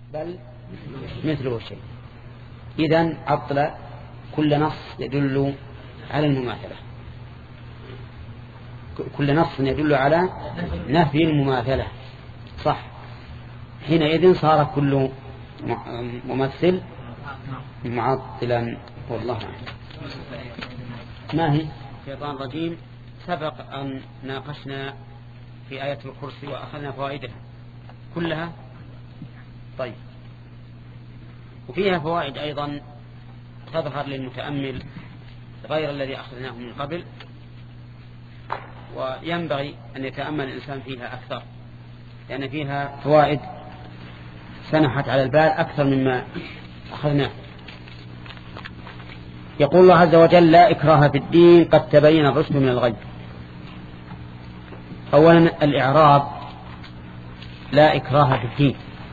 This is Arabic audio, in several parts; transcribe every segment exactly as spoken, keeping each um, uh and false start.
بل مثله شيء. إذن عطل كل نص يدل على المماثلة، كل نص يدل على نفي المماثلة صح. حينئذ صار كل ممثل معطلا. والله أعلم. ما هي شيطان رجيم؟ سبق أن ناقشنا في آية الكرسي وأخذنا فوائدها كلها. طيب، وفيها فوائد أيضا تظهر للمتأمل غير الذي أخذناه من قبل، وينبغي أن يتأمل الإنسان فيها أكثر، لأن فيها فوائد سنحت على البال أكثر مما أخذناه. يقول الله عز وجل: لا إكراه في الدين قد تبين الرشد من الغي. أولا الإعراب لا إكراه في الدين،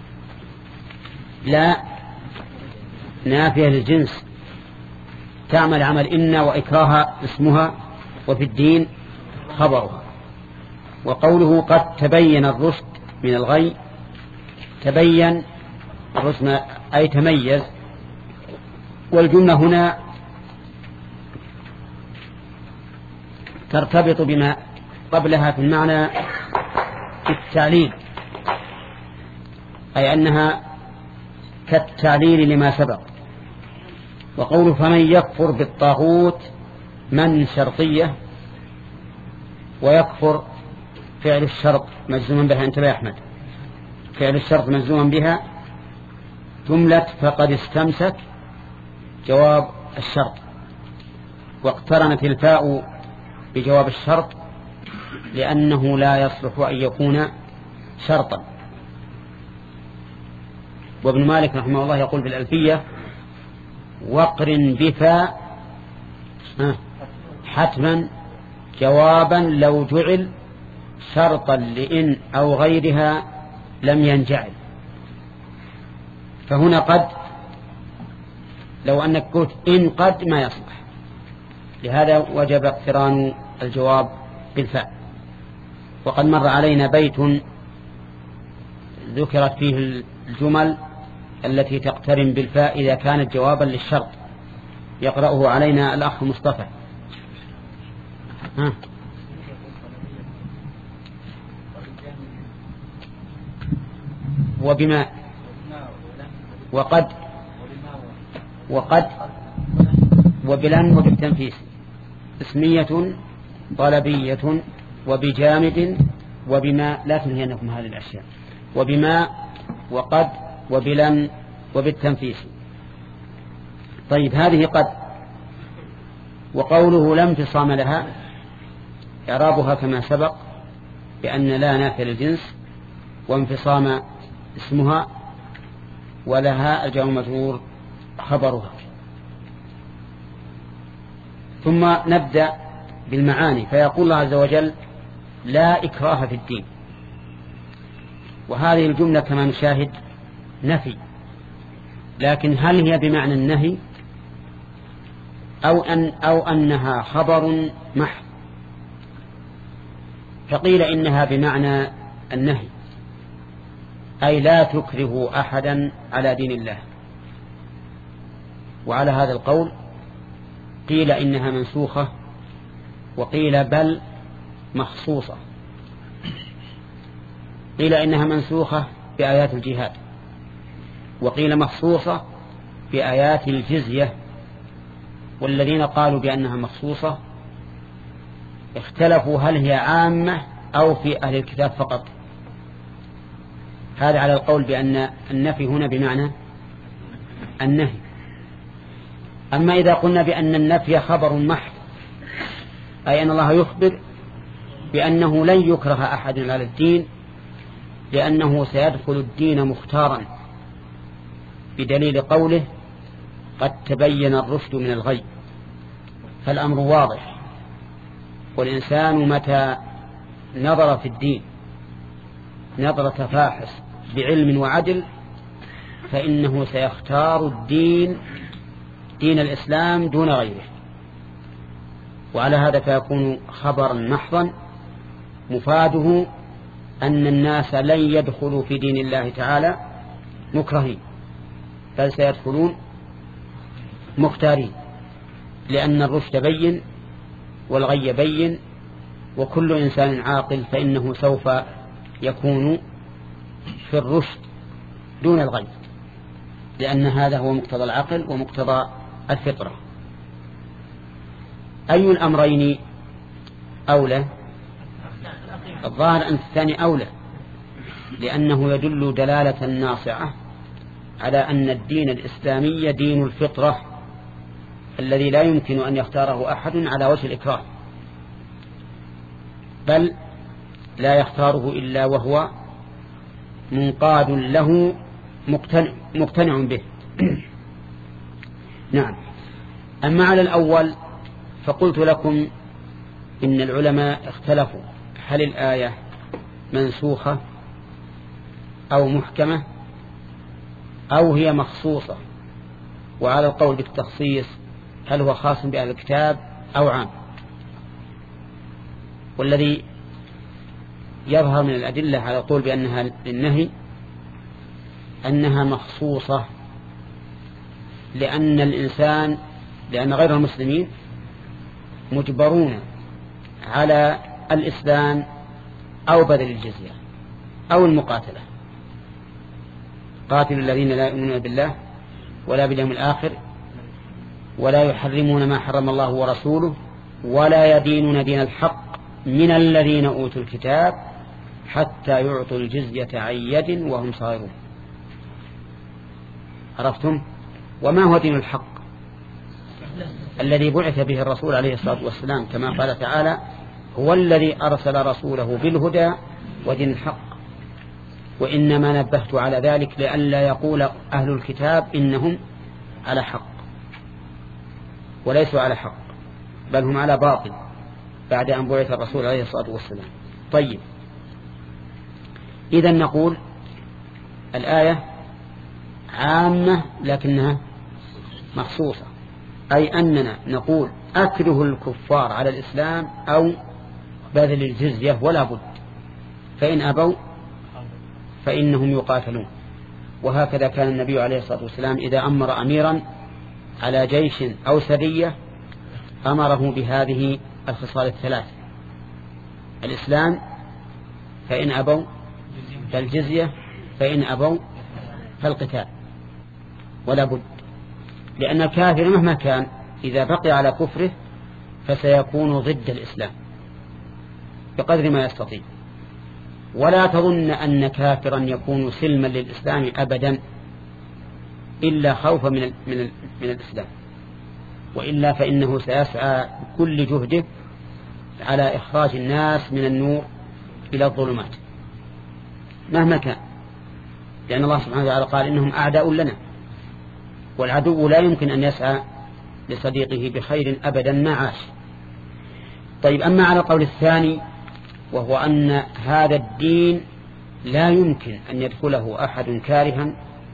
لا نافية للجنس تعمل عمل إن، وإكراه اسمها، وفي الدين خبرها. وقوله قد تبين الرشد من الغي، تبين الرشد أي تميز، والجملة هنا ترتبط بما قبلها في المعنى التعليل، أي أنها كالتعليل لما سبق. وقوله فمن يكفر بالطاغوت من شرطية، ويكفر فعل الشرط مجزوما بها. انتبه يا أحمد، فعل الشرط مجزوما بها جملة فقد استمسك جواب الشرط، واقترنت الفاء بجواب الشرط لأنه لا يصلح أن يكون شرطا. وابن مالك رحمه الله يقول في الألفية: وقرن بفاء حتما جوابا لو جعل شرطا لإن أو غيرها لم ينجعل. فهنا قد، لو أنك قلت إن قد ما يصلح، لهذا وجب اقتران الجواب بالفاء. وقد مر علينا بيت ذكرت فيه الجمل التي تقترن بالفاء إذا كانت جوابا للشرط، يقرأه علينا الأخ مصطفى. ها. وبما وقد وقد وبلن وبالتنفيس اسمية طلبية، وبجامد وبما، لا تنهينكم هذه الأشياء، وبما وقد وبلن وبالتنفيس. طيب، هذه قد. وقوله لم انفصام لها إعرابها كما سبق بأن لا نافية للجنس، وانفصام اسمها، ولها الجار والمجرور خبرها. ثم نبدأ بالمعاني. فيقول الله عز وجل: لا إكراه في الدين. وهذه الجملة كما نشاهد نفي، لكن هل هي بمعنى النهي أو, أن أو أنها خبر محض؟ فقيل إنها بمعنى النهي، أي لا تكره أحدا على دين الله. وعلى هذا القول قيل إنها منسوخة، وقيل بل مخصوصة. قيل إنها منسوخة بآيات الجهاد، وقيل مخصوصة بآيات الجزية. والذين قالوا بأنها مخصوصة اختلفوا هل هي عامة أو في أهل الكتاب فقط. هذا على القول بأن النفي هنا بمعنى النهي. أما إذا قلنا بأن النفي خبر محض، أي أن الله يخبر بأنه لن يكره أحد على الدين، لأنه سيدخل الدين مختارا، بدليل قوله قد تبين الرشد من الغي. فالأمر واضح، والإنسان متى نظر في الدين نظرة فاحص بعلم وعدل فإنه سيختار الدين دين الإسلام دون غيره. وعلى هذا فيكون خبرا محضا مفاده أن الناس لن يدخلوا في دين الله تعالى مكرهين، بل سيدخلون مختارين، لأن الرشد بين والغي بين، وكل إنسان عاقل فإنه سوف يكون في الرشد دون الغي، لأن هذا هو مقتضى العقل ومقتضى الفطرة. أي الأمرين أولى؟ الظاهر أن الثاني أولى، لأنه يدل دلالة ناصعة على أن الدين الإسلامي دين الفطرة الذي لا يمكن أن يختاره أحد على وجه الإكراه، بل لا يختاره إلا وهو منقاد له مقتنع, مقتنع به. نعم. أما على الأول فقلت لكم إن العلماء اختلفوا هل الآية منسوخة أو محكمة أو هي مخصوصة، وعلى القول بالتخصيص هل هو خاص بأهل الكتاب أو عام. والذي يظهر من الأدلة على القول بأنها للنهي أنها مخصوصة، لأن الإنسان لأن غير المسلمين مجبرون على الإسلام أو بذل الجزية أو المقاتلة. قاتلوا الذين لا يؤمنون بالله ولا باليوم الآخر ولا يحرمون ما حرم الله ورسوله ولا يدينون دين الحق من الذين أوتوا الكتاب حتى يعطوا الجزية عن يد وهم صاغرون. عرفتم؟ وما هو دين الحق؟ الذي بعث به الرسول عليه الصلاة والسلام، كما قال تعالى هو الذي أرسل رسوله بالهدى ودين الحق. وإنما نبهت على ذلك لئلا يقول أهل الكتاب إنهم على حق، وليسوا على حق بل هم على باطل بعد أن بعث الرسول عليه الصلاة والسلام. طيب، إذن نقول الآية عامة لكنها مخصوصة، أي أننا نقول أكره الكفار على الإسلام أو بذل الجزية ولا بد، فإن أبوا فإنهم يقاتلون. وهكذا كان النبي عليه الصلاة والسلام إذا أمر أميرا على جيش أو سرية أمره بهذه الخصال الثلاث: الإسلام فإن أبوا فالجزية فإن أبوا فالقتال، ولا بد، لأن الكافر مهما كان إذا بقي على كفره فسيكون ضد الإسلام بقدر ما يستطيع. ولا تظن أن كافرا يكون سلما للإسلام أبدا إلا خوفا من, من, من الإسلام، وإلا فإنه سيسعى بكل جهده على إخراج الناس من النور إلى الظلمات مهما كان، لأن الله سبحانه وتعالى قال إنهم أعداء لنا، والعدو لا يمكن أن يسعى لصديقه بخير أبدا ما عاش. طيب، أما على القول الثاني وهو أن هذا الدين لا يمكن أن يدخله أحد كارها،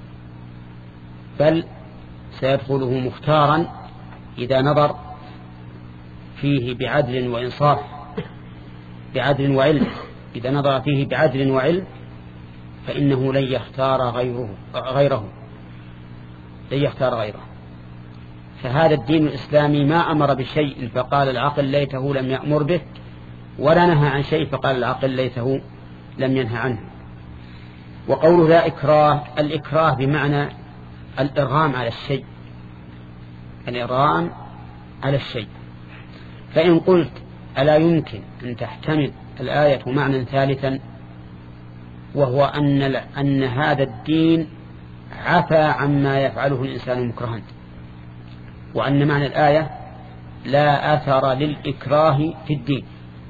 بل سيدخله مختارا إذا نظر فيه بعدل وإنصاف، بعدل وعلم، إذا نظر فيه بعدل وعلم فإنه لن يختار غيره غيره لن يختار غيره. فهذا الدين الإسلامي ما أمر بشيء فقال العقل ليته لم يأمر به، ولا نهى عن شيء فقال العقل ليته لم ينهى عنه. وقوله لا إكراه، الإكراه بمعنى الإرغام على الشيء، الإرغام على الشيء. فإن قلت ألا يمكن أن تحتمل الآية معنى ثالثا، وهو أن, أن هذا الدين عفى عما يفعله الإنسان مكرها، وأن معنى الآية لا أثر للإكراه في الدين.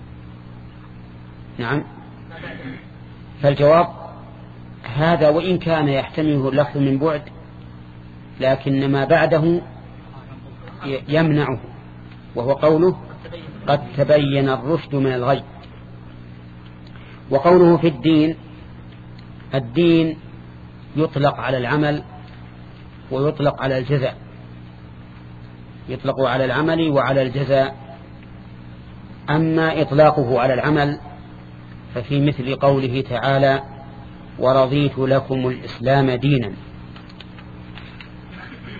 نعم، فالجواب هذا وإن كان يحتمله اللفظ من بعد، لكن ما بعده يمنعه، وهو قوله قد تبين الرشد من الغي. وقوله في الدين، الدين يطلق على العمل ويطلق على الجزاء، يطلق على العمل وعلى الجزاء. أما إطلاقه على العمل ففي مثل قوله تعالى ورضيت لكم الإسلام دينا،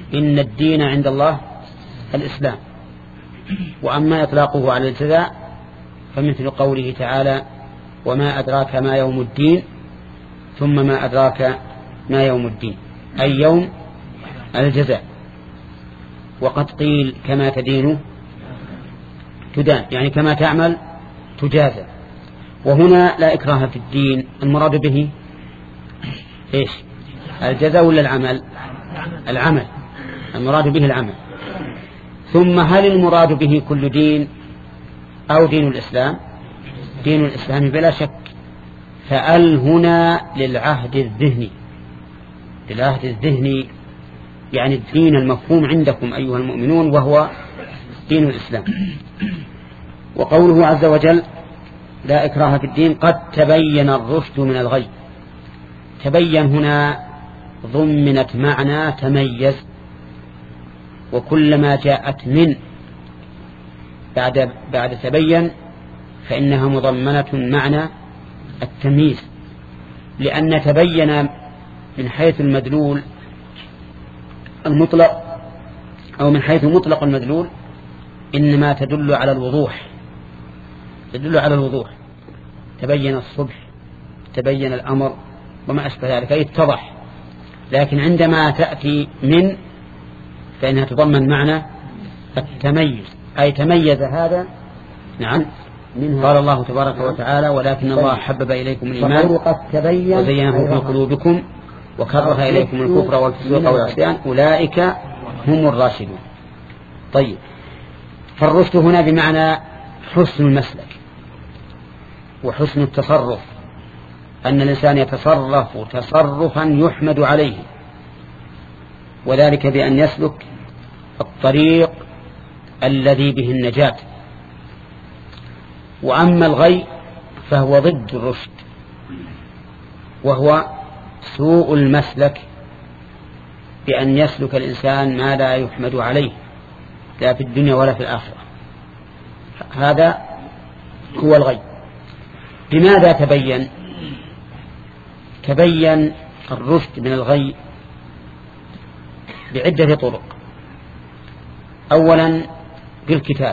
إن الدين عند الله الإسلام. وأما إطلاقه على الجزاء فمثل قوله تعالى وما أدراك ما يوم الدين ثم ما أدراك ما يوم الدين، أي يوم الجزاء. وقد قيل كما تدين تدان، يعني كما تعمل تجازى. وهنا لا إكراه في الدين، المراد به إيش؟ الجزاء ولا العمل؟ العمل، المراد به العمل. ثم هل المراد به كل دين أو دين الإسلام؟ دين الإسلام بلا شك. فأل هنا للعهد الذهني، للعهد الذهني يعني الدين المفهوم عندكم أيها المؤمنون وهو دين الإسلام. وقوله عز وجل لا إكراه في الدين قد تبين الرشد من الغي، تبين هنا ضمنت معنى تميز، وكلما جاءت من بعد بعد تبين فإنها مضمنة معنى التمييز، لأن تبين من حيث المدلول المطلق أو من حيث مطلق المدلول إنما تدل على الوضوح، تدل على الوضوح. تبين الصبح، تبين الأمر وما أشبه ذلك، أي اتضح. لكن عندما تأتي من فإنها تضمن معنى التميز، أي تميز هذا. نعم، منه قال الله تبارك وتعالى ولكن الله حبب إليكم الإيمان وزينه في قلوبكم وكره إليكم الكفر والفسوق والعصيان أولئك هم الراشدون. طيب، فالرشد هنا بمعنى حسن المسلك وحسن التصرف، أن الإنسان يتصرف تصرفا يحمد عليه، وذلك بأن يسلك الطريق الذي به النجاة. وأما الغي فهو ضد الرشد، وهو سوء المسلك بأن يسلك الإنسان ما لا يحمد عليه لا في الدنيا ولا في الآخرة. هذا هو الغي. لماذا تبين؟ تبين الرشد من الغي بعدة طرق. أولا بالكتاب،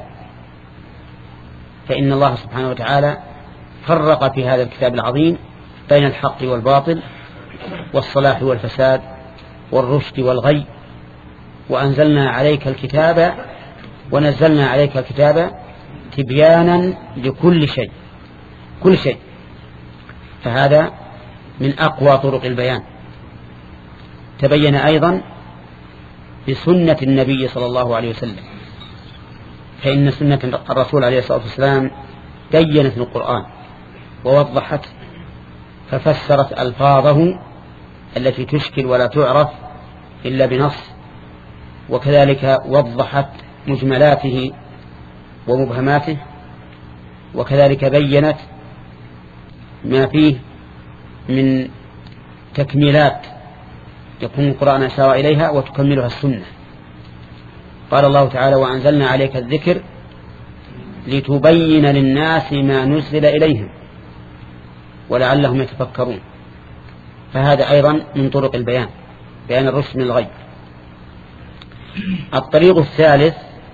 فإن الله سبحانه وتعالى فرق في هذا الكتاب العظيم بين الحق والباطل والصلاح والفساد والرشد والغي. وأنزلنا عليك الكتاب ونزلنا عليك الكتاب تبيانا لكل شيء، كل شيء. فهذا من أقوى طرق البيان. تبين أيضا بسنة النبي صلى الله عليه وسلم، فإن سنة الرسول عليه الصلاة والسلام بيّنت القرآن ووضحت ففسرت ألفاظه التي تشكل ولا تعرف إلا بنص، وكذلك وضحت مجملاته ومبهماته، وكذلك بيّنت ما فيه من تكميلات يكون القرآن أشار إليها وتكملها السنة. قال الله تعالى وأنزلنا عليك الذكر لتبين للناس ما نزل إليهم ولعلهم يتفكرون. فهذا أيضا من طرق البيان، بيان الرشد من الغي. الطريق الثالث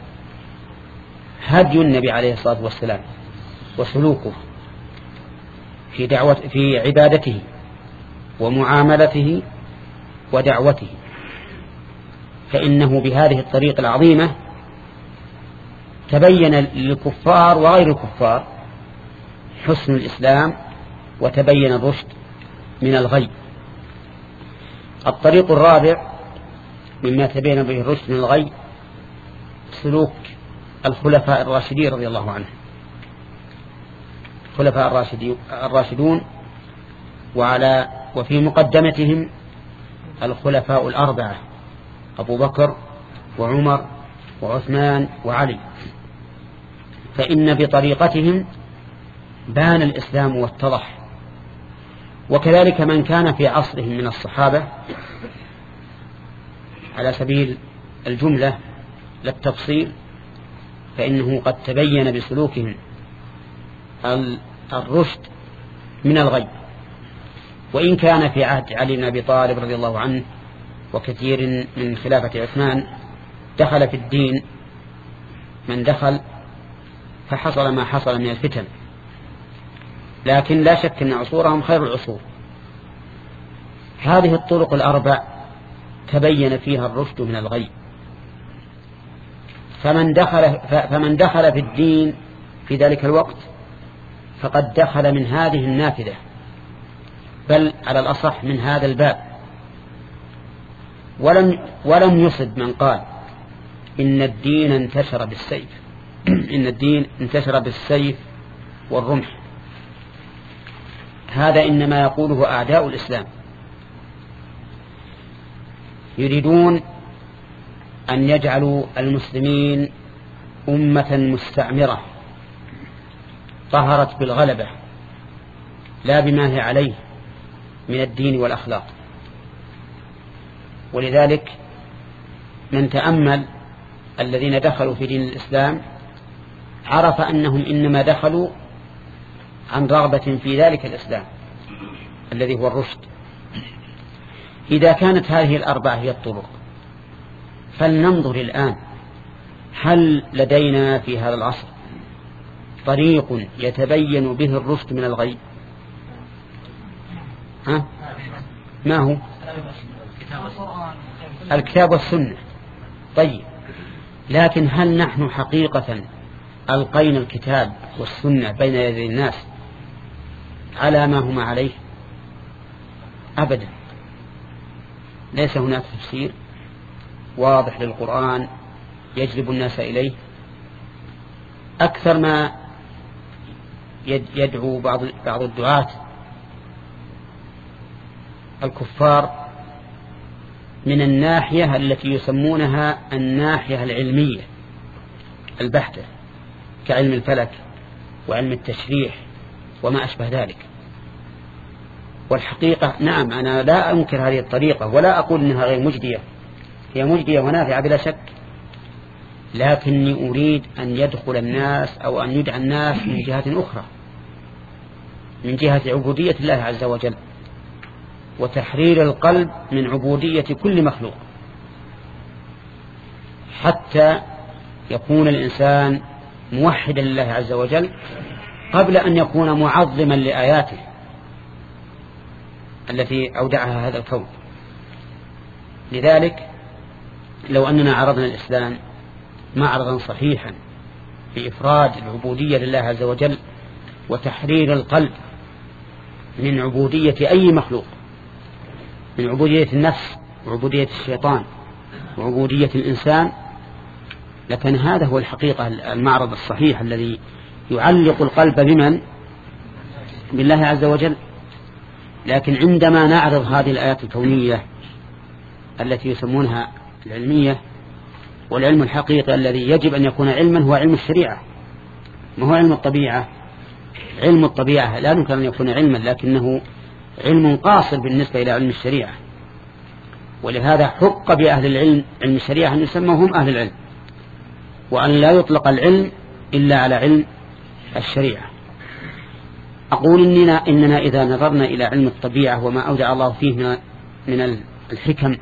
هدي النبي عليه الصلاة والسلام وسلوكه في دعوة في عبادته ومعاملته ودعوته، فإنه بهذه الطريقة العظيمة تبين للكفار وغير الكفار حسن الإسلام وتبين الرشد من الغي. الطريق الرابع مما تبين به الرشد من الغي سلوك الخلفاء الراشدين رضي الله عنهم، الخلفاء الراشدون، وعلى وفي مقدمتهم الخلفاء الأربعة أبو بكر وعمر وعثمان وعلي، فإن بطريقتهم بان الإسلام واتضح. وكذلك من كان في عصرهم من الصحابة على سبيل الجملة لا التفصيل، فإنه قد تبين بسلوكهم الرشد من الغي. وإن كان في عهد علي بن أبي طالب رضي الله عنه وكثير من خلافة عثمان دخل في الدين من دخل فحصل ما حصل من الفتن، لكن لا شك أن عصورهم خير العصور. هذه الطرق الأربع تبين فيها الرشد من الغي، فمن دخل, فمن دخل في الدين في ذلك الوقت فقد دخل من هذه النافذة، بل على الأصح من هذا الباب. ولم, ولم يصب من قال إن الدين انتشر بالسيف إن الدين انتشر بالسيف والرمح. هذا إنما يقوله أعداء الإسلام، يريدون أن يجعلوا المسلمين أمة مستعمرة طهرت بالغلبة لا بما هي عليه من الدين والأخلاق. ولذلك من تأمل الذين دخلوا في دين الإسلام عرف أنهم إنما دخلوا عن رغبة في ذلك الإسلام الذي هو الرشد. إذا كانت هذه الأربعة هي الطرق، فلننظر الآن هل لدينا في هذا العصر طريق يتبين به الرشد من الغي؟ ها؟ ما هو؟ الكتاب والسنة. طيب، لكن هل نحن حقيقة ألقينا الكتاب والسنة بين يدي الناس على ما هما عليه؟ أبدا. ليس هناك تفسير واضح للقرآن يجلب الناس إليه. أكثر ما يدعو بعض بعض الدعاة الكفار من الناحية التي يسمونها الناحية العلمية البحتة، كعلم الفلك وعلم التشريح وما أشبه ذلك. والحقيقة نعم، أنا لا أنكر هذه الطريقة ولا أقول أنها غير مجدية، هي مجدية ونافعة بلا شك، لكني أريد أن يدخل الناس أو أن يدعى الناس من جهة أخرى، من جهة عبودية الله عز وجل وتحرير القلب من عبودية كل مخلوق، حتى يكون الإنسان موحدا لله عز وجل قبل أن يكون معظما لآياته التي أودعها هذا الكون. لذلك لو أننا عرضنا الإسلام معرضا صحيحا بإفراد العبودية لله عز وجل وتحرير القلب من عبودية أي مخلوق، من عبودية النفس وعبودية الشيطان وعبودية الإنسان، لكن هذا هو الحقيقة المعرض الصحيح الذي يعلق القلب بمن؟ بالله عز وجل. لكن عندما نعرض هذه الآيات الكونية التي يسمونها العلمية، والعلم الحقيقي الذي يجب أن يكون علما هو علم الشريعة، ما هو علم الطبيعة. علم الطبيعة لا يمكن أن يكون علما، لكنه علم قاصر بالنسبة إلى علم الشريعة. ولهذا حق بأهل العلم علم الشريعة أن يسموا هم أهل العلم، وأن لا يطلق العلم إلا على علم الشريعة. أقول إننا, إننا إذا نظرنا إلى علم الطبيعة وما أودع الله فيه من الحكم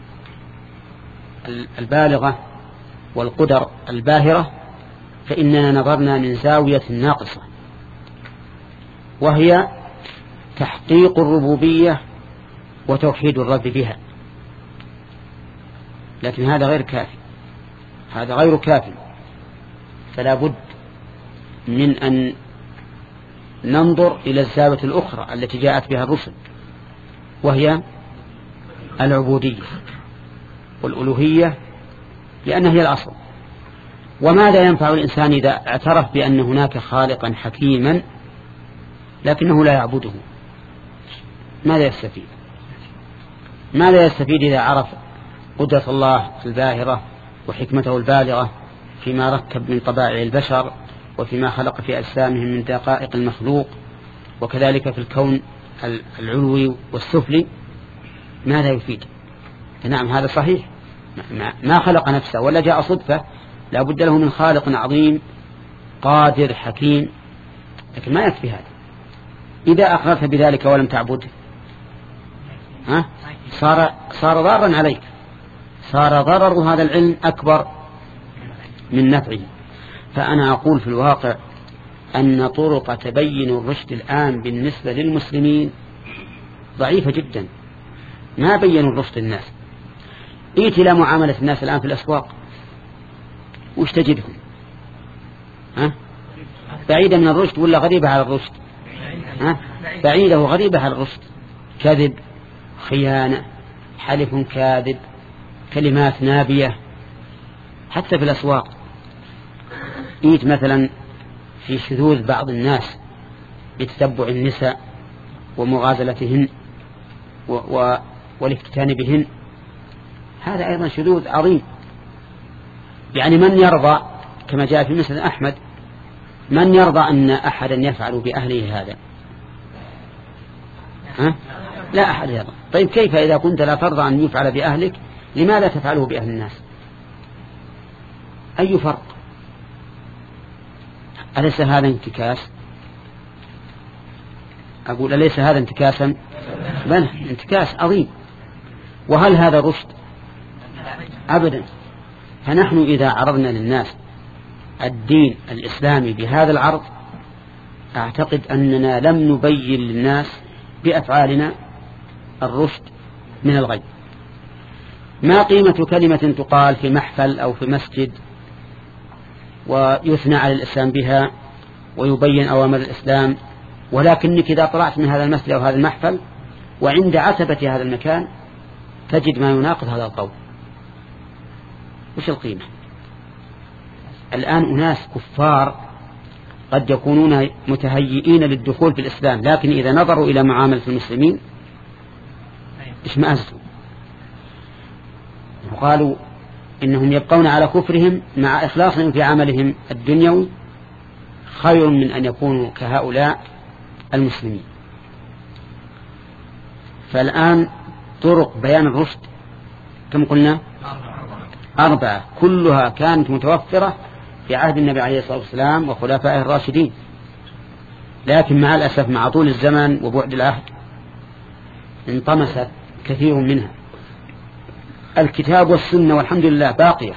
البالغة والقدر الباهرة، فإننا نظرنا من زاوية ناقصة، وهي تحقيق الربوبية وتوحيد الرب بها. لكن هذا غير كافي، هذا غير كافي، فلا بد من أن ننظر إلى الزاوية الأخرى التي جاءت بها الرسل، وهي العبودية والألوهية، لأنها هي الأصل. وماذا ينفع الإنسان إذا اعترف بأن هناك خالقا حكيما لكنه لا يعبده؟ ماذا يستفيد؟ ماذا يستفيد إذا عرف قدرة الله الباهرة وحكمته البالغة فيما ركب من طبائع البشر وفيما خلق في أجسامهم من دقائق المخلوق، وكذلك في الكون العلوي والسفلي؟ ماذا يفيد؟ نعم هذا صحيح، ما خلق نفسه ولا جاء صدفة، لا بد له من خالق عظيم قادر حكيم، لكن ما يكفي هذا. إذا أقررت بذلك ولم تعبده ها صار صار ضارا عليك، صار ضرر هذا العلم أكبر من نفعه. فأنا أقول في الواقع أن طرق تبين الرشد الآن بالنسبة للمسلمين ضعيفة جدا، ما بينوا الرشد الناس. إيت إلى معاملة الناس الآن في الأسواق، وش تجدهم؟ ها؟ بعيدة من الرشد ولا غريبة على الرشد؟ ها؟ بعيدة وغريبة على الرشد، كذب، خيانة، حلف كاذب، كلمات نابية. حتى في الأسواق إيت مثلا في شذوذ بعض الناس بتتبع النساء ومغازلتهن و... و... والافتتان بهن، هذا أيضا شذوذ عظيم. يعني من يرضى كما جاء في مسند أحمد، من يرضى أن أحدا يفعل بأهله هذا؟ ها؟ لا أحد يرضى. طيب كيف إذا كنت لا ترضى أن يفعل بأهلك، لماذا تفعله بأهل الناس؟ أي فرق؟ أليس هذا انتكاس؟ أقول أليس هذا انتكاسا؟ بل انتكاس عظيم. وهل هذا رشد؟ أبدا. فنحن إذا عرضنا للناس الدين الإسلامي بهذا العرض، أعتقد أننا لم نبين للناس بأفعالنا الرشد من الغي. ما قيمة كلمة تقال في محفل أو في مسجد ويثنى على الإسلام بها ويبين أوامر الإسلام، ولكنك إذا طلعت من هذا المسجد أو هذا المحفل وعند عتبة هذا المكان تجد ما يناقض هذا القول، وش القيمة؟ الآن أناس كفار قد يكونون متهيئين للدخول في الإسلام، لكن إذا نظروا إلى معاملة المسلمين اشمأزوا وقالوا إنهم يبقون على كفرهم مع إخلاصهم في عملهم الدنيوي خير من أن يكونوا كهؤلاء المسلمين. فالآن طرق بيان الرشد كم قلنا؟ أربعة، كلها كانت متوفرة في عهد النبي عليه الصلاة والسلام وخلفائه الراشدين، لكن مع الأسف مع طول الزمن وبعد العهد انطمست كثير منها. الكتاب والسنة والحمد لله باقية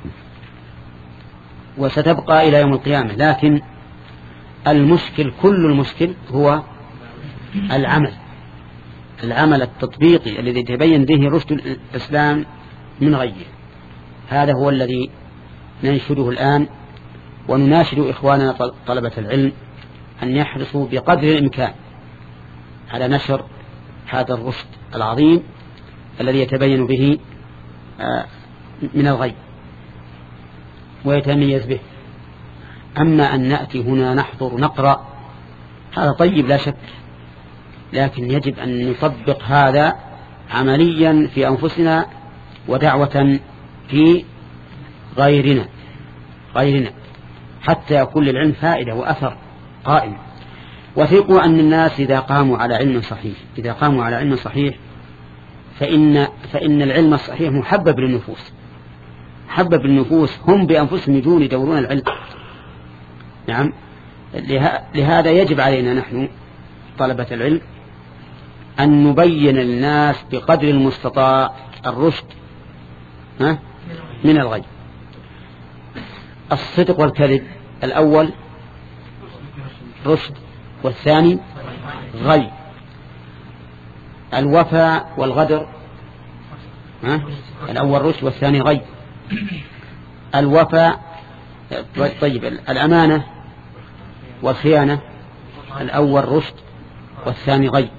وستبقى إلى يوم القيامة، لكن المشكل كل المشكل هو العمل العمل التطبيقي الذي تبين به رشد الإسلام من غيه. هذا هو الذي ننشده الآن، ونناشد إخواننا طلبة العلم أن يحرصوا بقدر الإمكان على نشر هذا الرشد العظيم الذي يتبين به من الغي ويتميز به. أما أن نأتي هنا نحضر نقرأ هذا طيب لا شك، لكن يجب أن نطبق هذا عمليا في أنفسنا ودعوة في غيرنا غيرنا حتى يكون للعلم فائدة وأثر قائم. وثقوا أن الناس إذا قاموا على علم صحيح إذا قاموا على علم صحيح فإن, فإن العلم الصحيح محبب للنفوس حبب النفوس، هم بأنفسهم يجون يدورون العلم. نعم، لهذا يجب علينا نحن طلبة العلم أن نبين للناس بقدر المستطاع الرشد ها من الغي. الصدق والكذب الأول رشد والثاني غي. الوفاء والغدر ها الأول رشد والثاني غي. الوفاء طيب الأمانة والخيانة الأول رشد والثاني غي.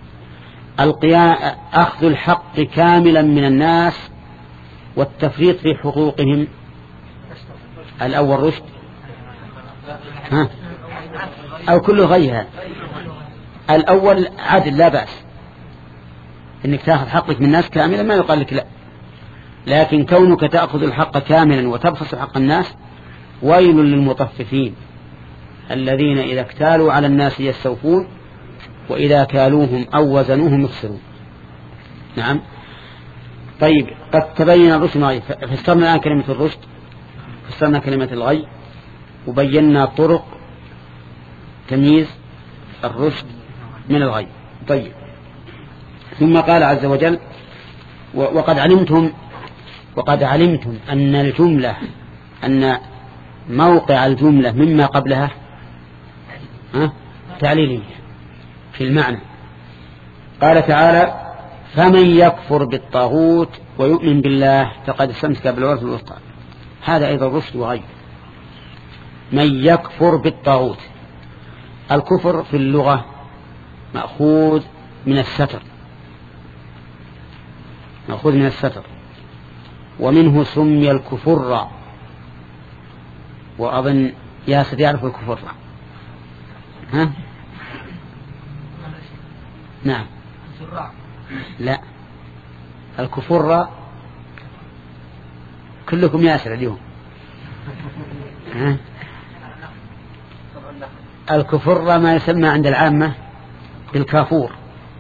أخذ الحق كاملا من الناس والتفريط في حقوقهم الأول رشد ها أو كل غيها. الأول عدل لا بأس إنك تأخذ حقك من الناس كاملا، ما يقال لك لا، لكن كونك تأخذ الحق كاملا وتبخس حق الناس ويل للمطففين الذين إذا اكتالوا على الناس يستوفون وإذا كالوهم أو وزنوهم يخسرون. نعم. طيب قد تبين الرشد من الغي، فاسترنا الآن كلمة الرشد، فاسترنا كلمة الغي، وبينا طرق تمييز الرشد من الغي. طيب ثم قال عز وجل وقد علمتم وقد علمتم أن الجملة أن موقع الجملة مما قبلها تعليلية في المعنى. قال تعالى فمن يكفر بالطاغوت ويؤمن بالله فقد استمسك بالعروة الوثقى. هذا أيضا رشد وغير. من يكفر بالطاغوت، الكفر في اللغة مأخوذ من الستر، مأخوذ من الستر، ومنه سمي الكفر. وأظن ياسر يعرف الكفر. ها؟ نعم. لا، الكفر كلكم ياسر اليوم. ها؟ الكفر ما يسمى عند العامة بالكافور.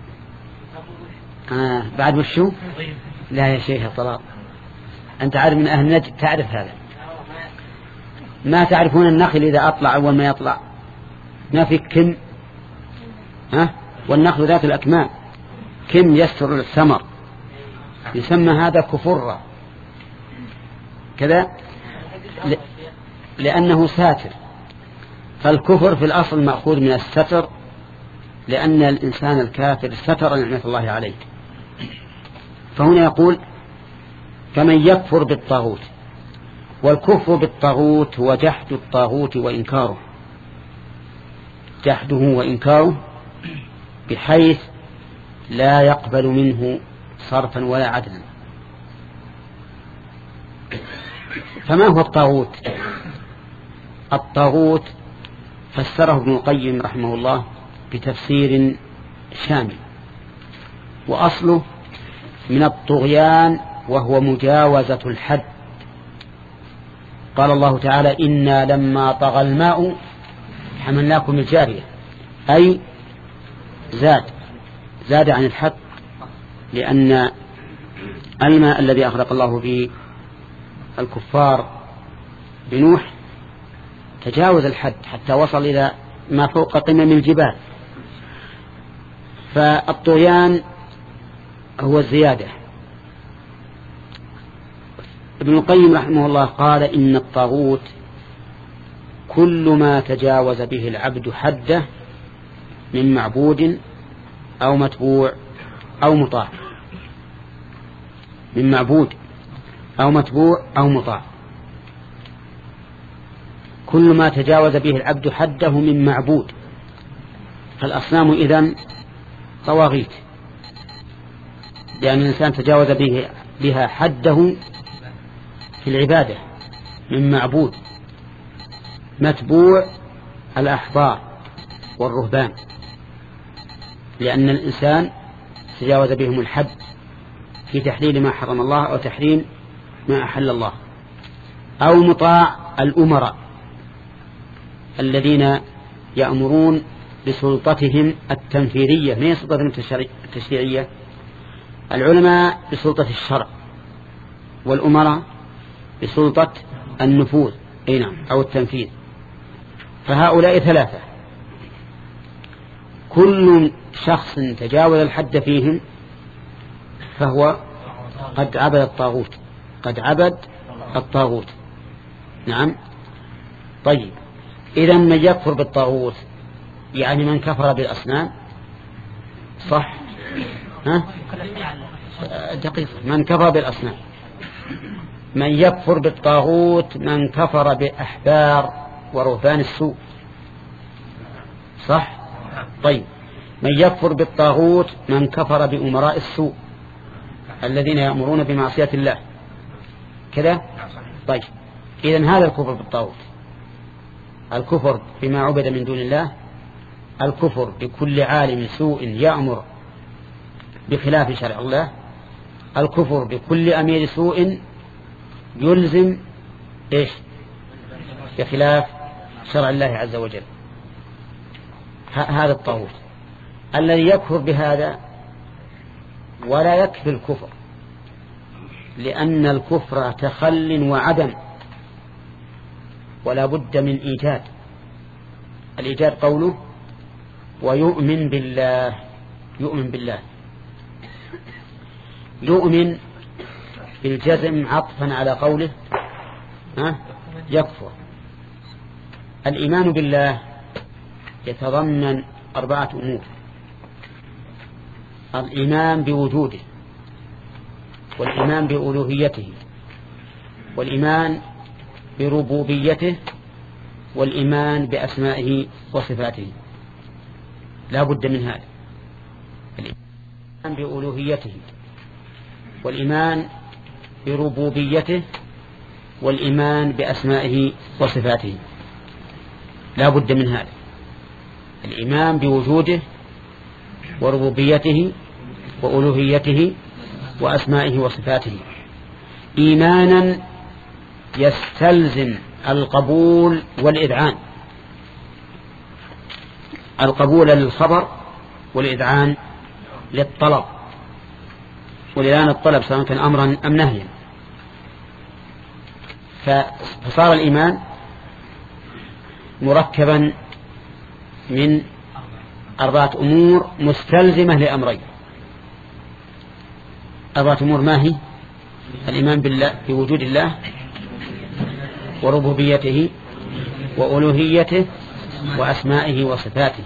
آه بعد وشو؟ لا يا شيخ طلال، أنت عارف من أهل نجد تعرف هذا. ما تعرفون النخل إذا أطلع أول ما يطلع ما في كم، ها؟ والنخل ذات الأكمام كم يستر الثمر، يسمى هذا كفر كذا لأنه ساتر. فالكفر في الأصل مأخوذ من الستر، لأن الإنسان الكافر ستر نعمة الله عليه. فهنا يقول فمن يكفر بالطاغوت، والكفر بالطاغوت هو جحد الطاغوت وإنكاره، جحده وإنكاره بحيث لا يقبل منه صرفا ولا عدلا. فما هو الطاغوت؟ الطاغوت فسره ابن القيم رحمه الله بتفسير شامل، وأصله من الطغيان وهو مجاوزة الحد. قال الله تعالى إنا لما طغى الماء حملناكم الجارية، أي زاد زاد عن الحد، لأن الماء الذي أغرق الله به الكفار بنوح تجاوز الحد حتى وصل إلى ما فوق قمم الجبال. فالطغيان هو الزيادة. ابن القيم رحمه الله قال إن الطاغوت كل ما تجاوز به العبد حده من معبود أو متبوع أو مطاع، من معبود أو متبوع أو مطاع، كل ما تجاوز به العبد حده من معبود. فالأصنام إذن طواغيت، لأن الإنسان تجاوز به بها حده في العبادة. من معبود. متبوع الأحبار والرهبان، لأن الإنسان تجاوز بهم الحد في تحليل ما حرم الله أو تحريم ما أحل الله. أو مطاع الأمراء الذين يأمرون بسلطتهم التنفيذية، ما هي سلطتهم التشريعية. العلماء بسلطة الشرع، والأمراء بسلطة النفوذ أي نعم أو التنفيذ. فهؤلاء ثلاثة، كل شخص تجاوز الحد فيهم فهو قد عبد الطاغوت، قد عبد الطاغوت. نعم. طيب، إذا من يكفر بالطاغوت يعني من كفر بالأصنام، صح؟ ها؟ دقيقة. من كفر بالأصنام، من يكفر بالطاغوت من كفر بأحبار ورهبان السوء، صح؟ طيب، من يكفر بالطاغوت من كفر بأمراء السوء الذين يأمرون بمعصية الله كذا. طيب، إذن هذا الكفر بالطاغوت، الكفر بما عبد من دون الله، الكفر بكل عالم سوء يأمر بخلاف شرع الله، الكفر بكل أمير سوء يلزم إيش بخلاف شرع الله عز وجل. هذا الطاغوت الذي يكفر بهذا ولا يكفي الكفر، لأن الكفر تخل وعدم، ولا بد من إيجاد. الإيجاد قوله ويؤمن بالله، يؤمن بالله، يؤمن بالجزم عطفا على قوله ها يكفر. الإيمان بالله يتضمن أربعة أمور: الإيمان بوجوده، والإيمان بألوهيته، والإيمان بربوبيته، والإيمان بأسمائه وصفاته. لا بد من هذا: الإيمان بألوهيته، والإيمان بربوبيته، والإيمان بأسمائه وصفاته. لا بد من هذا: الإيمان بوجوده وربوبيته وألوهيته وأسمائه وصفاته، إيمانا يستلزم القبول والإذعان. القبول للخبر والإذعان للطلب، والإذعان الطلب سواء كان أمرا أم نهيا. فصار الإيمان مركبا من أربعة أمور مستلزمة لأمرين. أربعة أمور ما هي؟ الإيمان بالله بوجود الله وربوبيته وألوهيته وأسمائه وصفاته.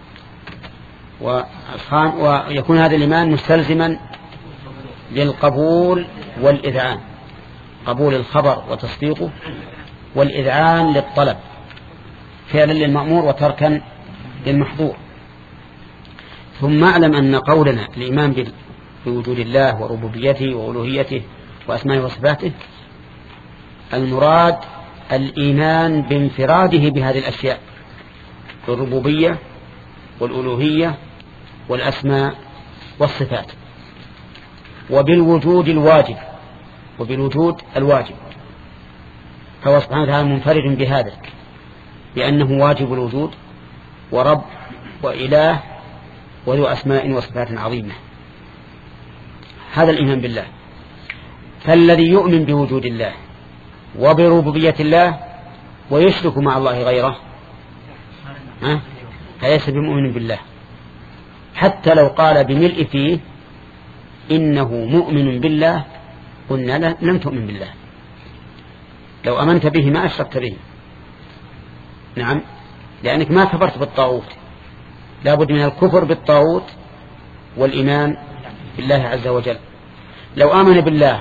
ويكون هذا الإيمان مستلزما للقبول والإذعان: قبول الخبر وتصديقه، والإذعان للطلب فعلا للمأمور وتركا للمحظور. ثم اعلم أن قولنا الإيمان بوجود الله وربوبيته وألوهيته وأسمائه وصفاته المراد الإيمان بانفراده بهذه الأشياء: الربوبية والألوهية والأسماء والصفات، وبالوجود الواجب وبالوجود الواجب. فهو سبحانه وتعالى منفرد بهذا، بأنه واجب الوجود ورب وإله وذو أسماء وصفات عظيمة. هذا الإيمان بالله. فالذي يؤمن بوجود الله وبربوبية الله ويشرك مع الله غيره ها فليس بمؤمن بالله، حتى لو قال بملء فيه إنه مؤمن بالله قلنا لم تؤمن بالله. لو أمنت به ما أشركت به. نعم، لأنك ما كفرت بالطاغوت. لا بد من الكفر بالطاغوت والإيمان بالله عز وجل. لو آمن بالله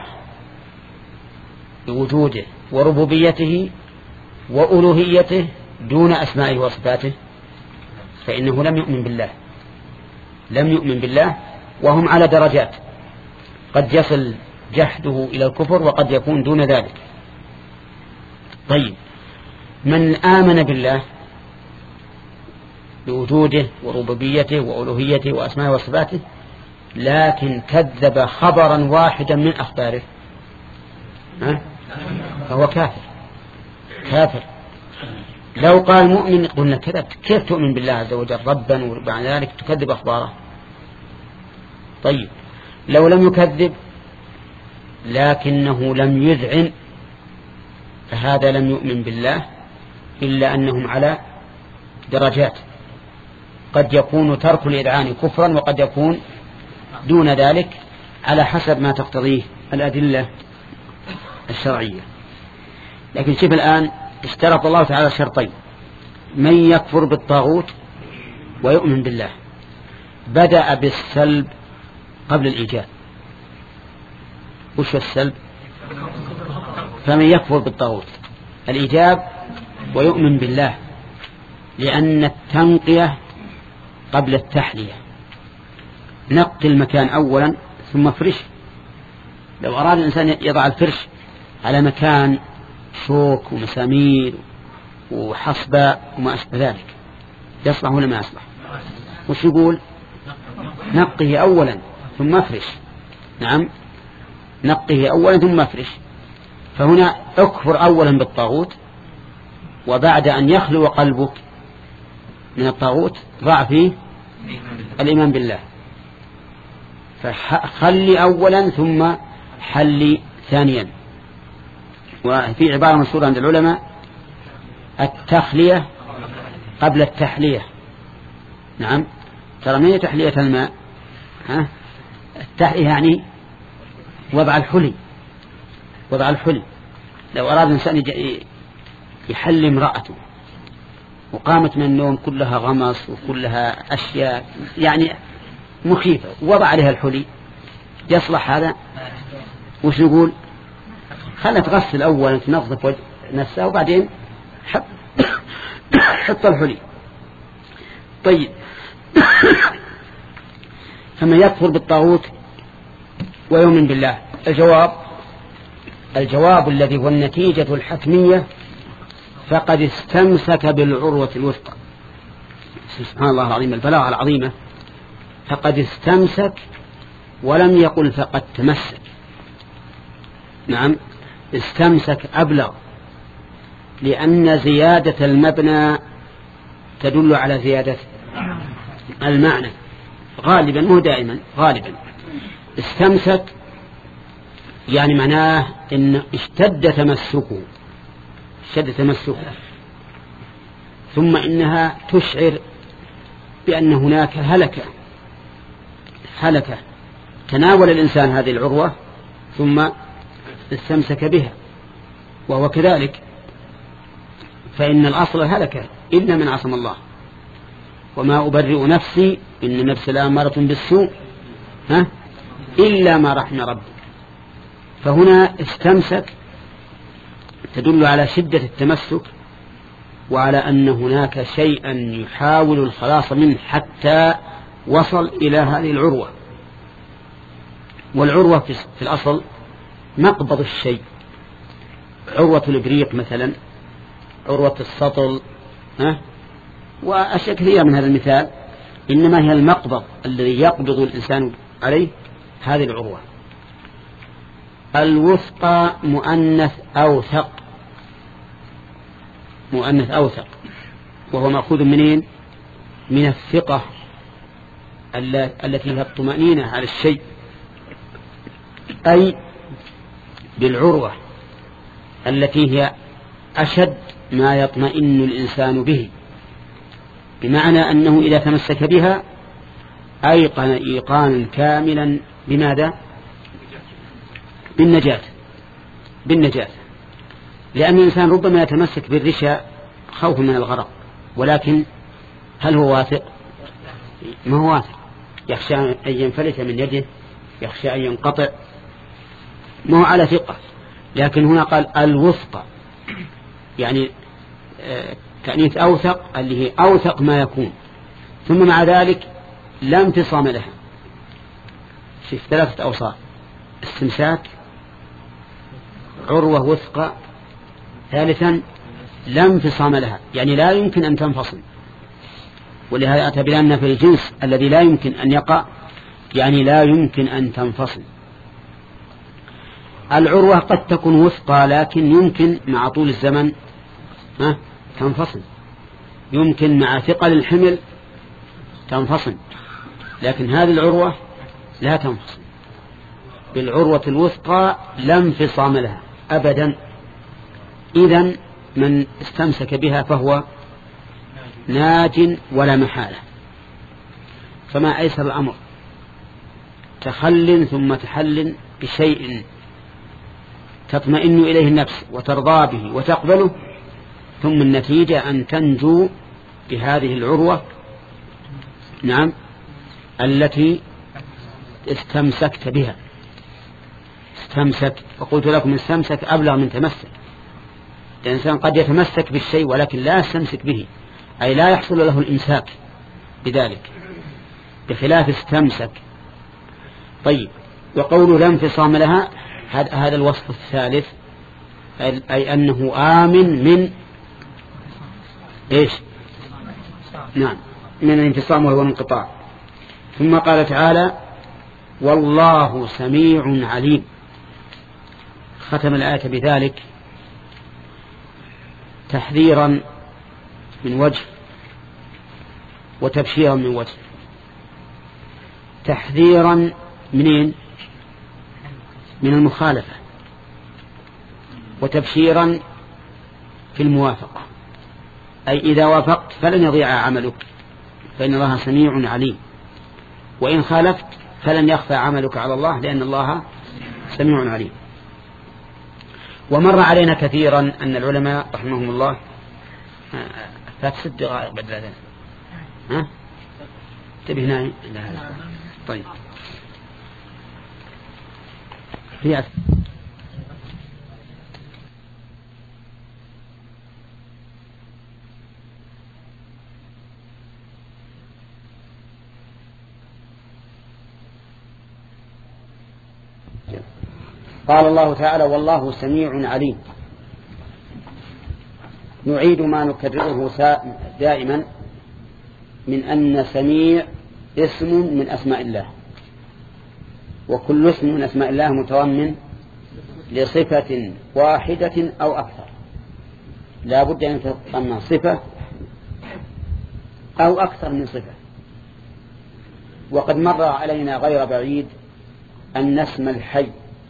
بوجوده وربوبيته وألوهيته دون أسمائه وصفاته فإنه لم يؤمن بالله. لم يؤمن بالله، وهم على درجات، قد يصل جحده إلى الكفر وقد يكون دون ذلك. طيب، من آمن بالله بوجوده وربوبيته وألوهيته وأسمائه وصفاته لكن كذب خبرا واحدا من أخباره ها؟ فهو كافر. كافر. لو قال مؤمن قلنا كذبت، كيف تؤمن بالله عز وجل ربا وبعد ذلك تكذب أخباره؟ طيب، لو لم يكذب لكنه لم يذعن فهذا لم يؤمن بالله، إلا أنهم على درجات، قد يكون ترك الإذعان كفرا وقد يكون دون ذلك على حسب ما تقتضيه الأدلة الشرعية. لكن شوف الآن اشترط الله تعالى شرطين: من يكفر بالطاغوت ويؤمن بالله. بدأ بالسلب قبل الإيجاب. وش السلب؟ فمن يكفر بالطاغوت الإيجاب ويؤمن بالله، لأن التنقية قبل التحلية. نقي المكان أولا ثم فرش. لو أراد الإنسان يضع الفرش على مكان شوك ومسامير وحصباء وما أشبه ذلك يصلح ولا ما يصلح؟ وش يقول؟ نقيه أولا ثم فرش. نعم، نقيه أولا ثم فرش. فهنا اكفر أولا بالطاغوت، وبعد أن يخلو قلبك من الطاغوت ضع فيه الإيمان بالله. فخلي أولا ثم حلي ثانيا. وفي عبارة مشهورة عند العلماء: التخلية قبل التحلية. نعم، ترى من تحلية الماء؟ ها؟ التحلية يعني وضع الحلي وضع الحل. لو أراد الإنسان يحل امرأته وقامت من النوم كلها غمص وكلها أشياء يعني مخيفة ووضع عليها الحلي، يصلح هذا؟ وش نقول؟ خلها تغسل أولا تنظف نفسها وبعدين حط حط الحلي. طيب فمن يكفر بالطاغوت ويؤمن بالله؟ الجواب الجواب الذي هو النتيجة الحتمية فقد استمسك بالعروة الوثقى. سبحان الله العظيم، البلاغة العظيمة. فقد استمسك ولم يقل فقد تمسك. نعم، استمسك أبلغ، لأن زيادة المبنى تدل على زيادة المعنى غالبا، مو دائما، غالبا. استمسك يعني معناه إن اشتد تمسكه، اشتد تمسكه، ثم إنها تشعر بأن هناك هلكة هلكة تناول الإنسان هذه العروة ثم استمسك بها، وهو كذلك، فإن الأصل هلكة إلا من عصم الله. وما أبرئ نفسي إن النفس لأمارة بالسوء ها إلا ما رحم ربي. فهنا استمسك تدل على شدة التمسك وعلى أن هناك شيئا يحاول الخلاص منه حتى وصل إلى هذه العروة. والعروة في الأصل مقبض الشيء، عروة الإبريق مثلا، عروة السطل ها؟ وأشياء كثيرة من هذا المثال، إنما هي المقبض الذي يقبض الإنسان عليه هذه العروة. الوثقى مؤنث أوثق، مؤنث أوثق، وهو مأخوذ منين؟ من الثقة التي هي الطمأنينة على الشيء، أي بالعروة التي هي أشد ما يطمئن الإنسان به، بمعنى أنه إذا تمسك بها أيقن إيقانا كاملا بماذا؟ بالنجاة، بالنجاة. لأن الإنسان ربما يتمسك بالرشا خوفا من الغرق، ولكن هل هو واثق؟ ما هو واثق، يخشى أن ينفلت من يده، يخشى أن ينقطع، ما هو على ثقة. لكن هنا قال الوثقى، يعني تأنيث أوثق اللي هي أوثق ما يكون، ثم مع ذلك لا انفصام لها في ثلاثة أوصاف: استمساك، عروة وثقى، ثالثا لا انفصام لها، يعني لا يمكن أن تنفصل. ولهذا أتى بأن في الجنس الذي لا يمكن أن يقع، يعني لا يمكن أن تنفصل. العروة قد تكون وثقى لكن يمكن مع طول الزمن ها تنفصل، يمكن مع ثقل الحمل تنفصل، لكن هذه العروة لا تنفصل. بالعروة الوثقى لا انفصام لها أبدا. إذن من استمسك بها فهو ناج ولا محالة. فما أيسر الأمر، تخل ثم تحل بشيء تطمئن إليه النفس وترضى به وتقبله، ثم النتيجة أن تنجو بهذه العروة نعم التي استمسكت بها. استمسك، وقلت لكم استمسك أبلغ من تمسك. الإنسان قد يتمسك بالشيء ولكن لا يستمسك به، أي لا يحصل له الإمساك بذلك، بخلاف استمسك. طيب، وقوله لا انفصام لها، هذا الوصف الثالث، أي أنه آمن من إيش؟ نعم، من الانفصام وهو الانقطاع. ثم قال تعالى: والله سميع عليم. ختم الآية بذلك تحذيرا من وجه وتبشيرا من وجه. تحذيرا منين؟ من المخالفة، وتبشيرا في الموافقة، أي إذا وافقت فلن يضيع عملك، فإن الله سميع عليم، وإن خالفت فلن يخفى عملك على الله، لأن الله سميع عليم. ومر علينا كثيرا أن العلماء رحمهم الله فات ست دقائق بعد الأذان. ها تبي هنا؟ طيب في قال الله تعالى والله سميع عليم. نعيد ما نكرره دائما من أن سميع اسم من أسماء الله، وكل اسم من أسماء الله متضمن لصفة واحدة أو أكثر، لا بد أن تتضمن صفة أو أكثر من صفة. وقد مر علينا غير بعيد أن اسم الحي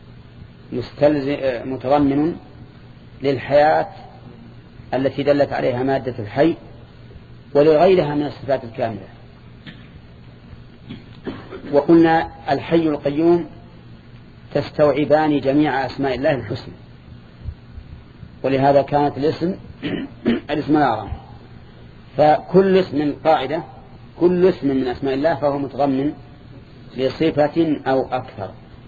متضمن للحياة التي دلت عليها مادة الحي ولغيرها من الصفات الكاملة. وقلنا الحي القيوم تستوعبان جميع أسماء الله الحسنى، ولهذا كانت الاسم الاسم الأعظم. فكل اسم من قاعدة كل اسم من أسماء الله فهو متضمن لصفة أو أكثر،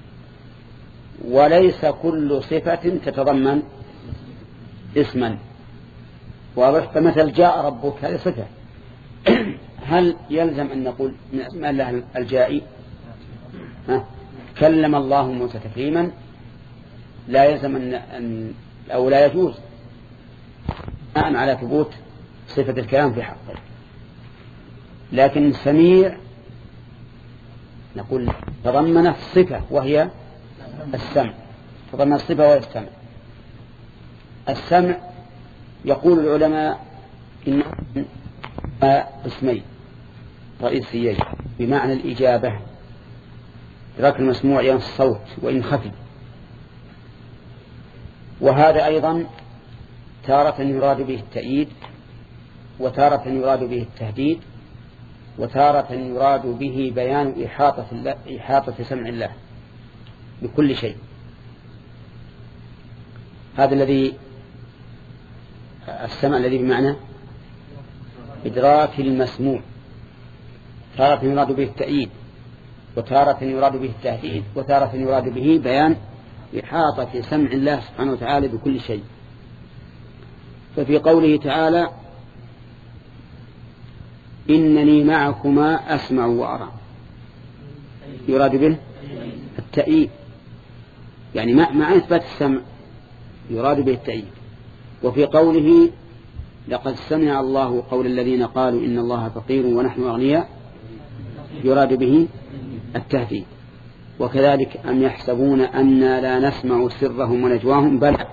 وليس كل صفة تتضمن اسما. واضح؟ فمثل جاء ربك هذه صفة، هل يلزم أن نقول من أسماء الله الجائي؟ ها؟ كلم الله موسى تكليما، لا يلزم أن أو لا يجوز أن على ثبوت صفة الكلام في حقه. لكن السميع نقول تضمنت صفة وهي السمع، تضمنت صفة وهي السمع. السمع يقول العلماء إن اسمين رئيسيين بمعنى الإجابة، إدراك المسموع يعني الصوت وإن خفي. وهذا أيضا تارة يراد به التأييد، وتارة يراد به التهديد، وتارة يراد به بيان إحاطة, الله إحاطة سمع الله بكل شيء. هذا الذي السمع الذي بمعنى إدراك المسموع، تارة يراد به التأييد، وتارة يراد به التهديد، وتارة يراد به بيان إحاطة سمع الله سبحانه وتعالى بكل شيء. ففي قوله تعالى إنني معكما أسمع وأرى يراد به التأييد، يعني مع إثبات السمع يراد به التأييد. وفي قوله لقد سمع الله قول الذين قالوا إن الله فقير ونحن أغنياء يراد به التهديد. وكذلك أم يحسبون أننا لا نسمع سرهم ونجواهم بلى،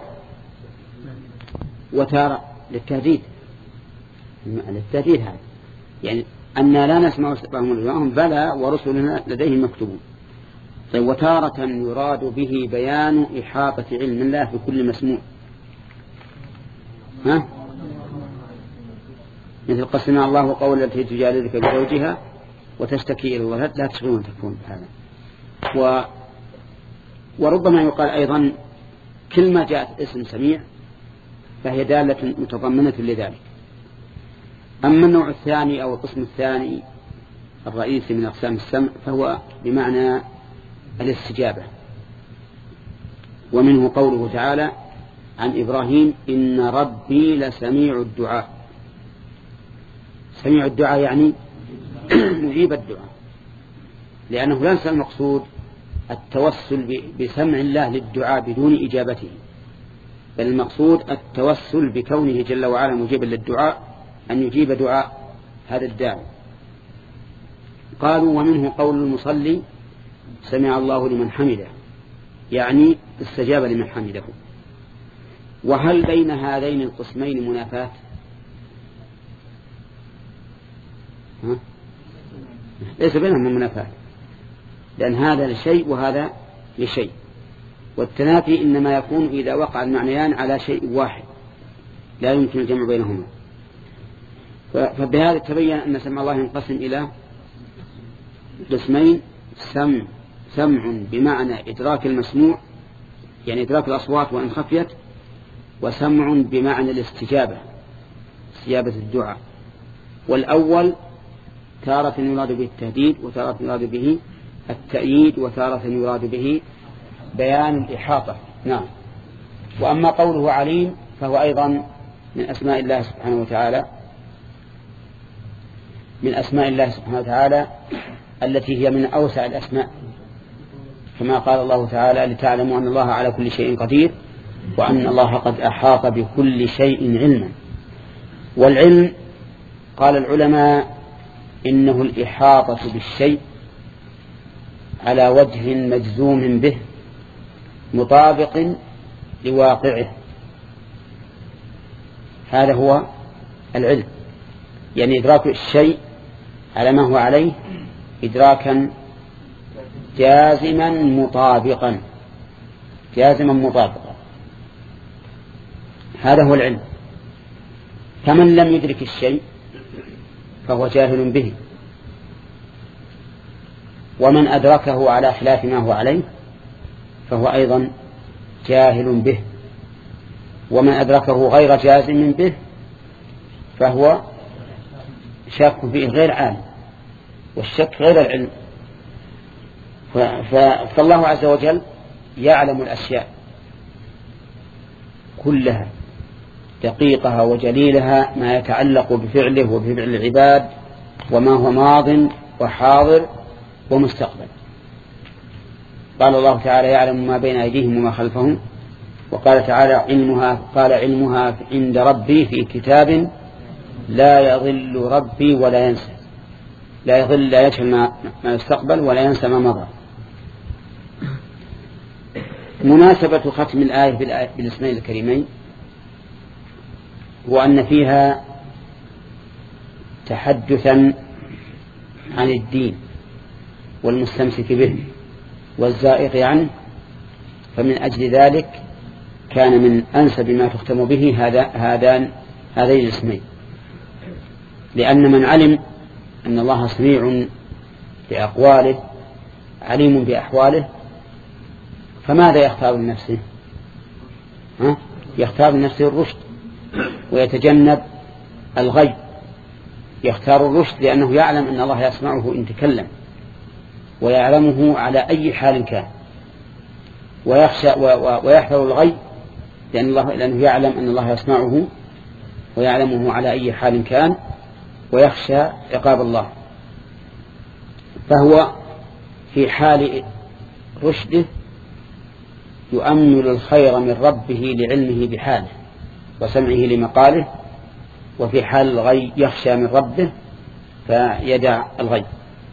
وتارة للتهديد للتهديد هذا يعني أننا لا نسمع سرهم ونجواهم بلى ورسلنا لديهم مكتوبون. طيب وتارة يراد به بيان إحاطة علم الله بكل مسموع، ها مثل قد سمع الله قول التي تجادلك بزوجها وتشتكي إلى الله لا تشغلون تكفون بهذا. و وربما يقال أيضا كل ما جاءت اسم سميع فهي دالة متضمنة لذلك. أما النوع الثاني أو القسم الثاني الرئيسي من أقسام السمع فهو بمعنى الاستجابة، ومنه قوله تعالى عن إبراهيم إن ربي لسميع الدعاء. سميع الدعاء يعني مجيب الدعاء، لأنه ليس المقصود التوسل بسمع الله للدعاء بدون إجابته، بل المقصود التوسل بكونه جل وعلا مجيبا للدعاء أن يجيب دعاء هذا الداعي. قالوا ومنه قول المصلي سمع الله لمن حمده، يعني استجاب لمن حمده. وهل بين هذين القسمين منافاة؟ ها؟ ليس بينهم منافاة، لأن هذا لشيء وهذا لشيء، والتنافي إنما يكون إذا وقع المعنيان على شيء واحد لا يمكن الجمع بينهما. فبهذا تبين أن سمع الله ينقسم إلى قسمين: سمع سمع بمعنى إدراك المسموع، يعني إدراك الأصوات وإن خفيت، وسمع بمعنى الاستجابة، استجابة الدعاء. والأول تارة يراد به التهديد، وتارة يراد به التأييد، وتارة يراد به بيان الإحاطة. نعم. وأما قوله عليم فهو أيضا من أسماء الله سبحانه وتعالى، من أسماء الله سبحانه وتعالى التي هي من أوسع الأسماء، كما قال الله تعالى: لتعلموا أن الله على كل شيء قدير وأن الله قد أحاط بكل شيء علما. والعلم قال العلماء إنه الإحاطة بالشيء على وجه مجزوم به مطابق لواقعه، هذا هو العلم. يعني إدراك الشيء على ما هو عليه إدراكا جازما مطابقا، جازما مطابقا، هذا هو العلم. فمن لم يدرك الشيء فهو جاهل به، ومن أدركه على خلاف ما هو عليه فهو أيضا جاهل به، ومن أدركه غير جازم به فهو شاك فيه غير عالم، والشك غير العلم. فالله عز وجل يعلم الأشياء كلها دقيقها وجليلها، ما يتعلق بفعله وبفعل العباد، وما هو ماض وحاضر ومستقبل. قال الله تعالى: يعلم ما بين أيديهم وما خلفهم. وقال تعالى: علمها قال علمها عند ربي في كتاب لا يضل ربي ولا ينسى. لا يضل، لا يجهل ما يستقبل ولا ينسى ما مضى. مناسبة ختم الآية بالاسمين الكريمين هو أن فيها تحدثا عن الدين والمستمسك به والزائغ عنه، فمن أجل ذلك كان من أنسب ما تختم به هذا هذان هذين الاسمين، لأن من علم أن الله سميع بأقواله عليم بأحواله، فماذا يختار لنفسه؟ ها؟ يختار لنفسه الرشد ويتجنب الغي. يختار الرشد لأنه يعلم أن الله يسمعه إن تكلم، ويعلمه على أي حال كان، ويخشى ويحذر الغي لأن الله لأنه يعلم أن الله يسمعه ويعلمه على أي حال كان، ويخشى عقاب الله. فهو في حال رشده يؤمل الخير من ربه لعلمه بحاله وسمعه لمقاله، وفي حال الغي يخشى من ربه فيدع الغي.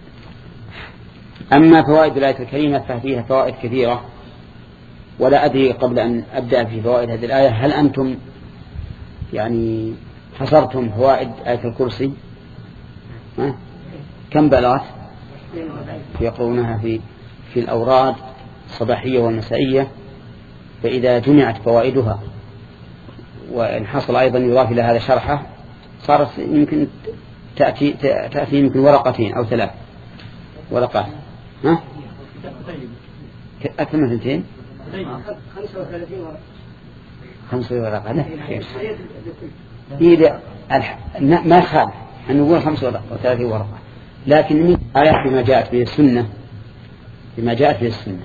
أما فوائد الآية الكريمة ففيها فوائد كثيرة، ولا أدري قبل أن أبدأ في فوائد هذه الآية هل أنتم يعني حصرتم فوائد آية الكرسي؟ ها؟ كم بلغت؟ يقرونها في في الأوراد الصباحية والمسائية، فإذا جمعت فوائدها وإن حصل أيضا يضاف إلى هذا شرحه صارت يمكن تأتي تأتي يمكن ورقتين أو ثلاث ورقات. ها؟ أكثر من ثنتين؟ خمسة ورقة. لا إذا ما يخالف أن نقول خمسة ورقة وثلاثين ورقة، لكن آيات بما جاءت به السنة، بما جاءت به السنة.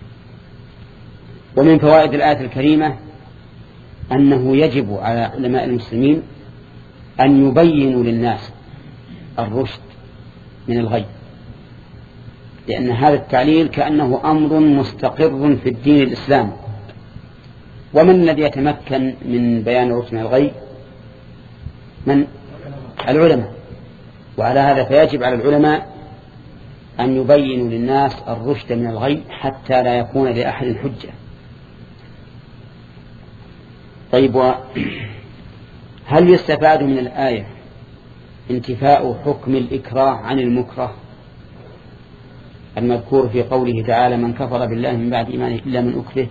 ومن فوائد الآية الكريمة أنه يجب على علماء المسلمين أن يبينوا للناس الرشد من الغي، لأن هذا التعليل كأنه أمر مستقر في الدين الإسلامي. ومن الذي يتمكن من بيان الرشد من الغي؟ من؟ العلماء. وعلى هذا فيجب على العلماء أن يبينوا للناس الرشد من الغي حتى لا يكون لأحد حجة. طيب، هل يستفاد من الآية انتفاء حكم الإكراه عن المكره المذكور في قوله تعالى: من كفر بالله من بعد إيمانه إلا من أكره؟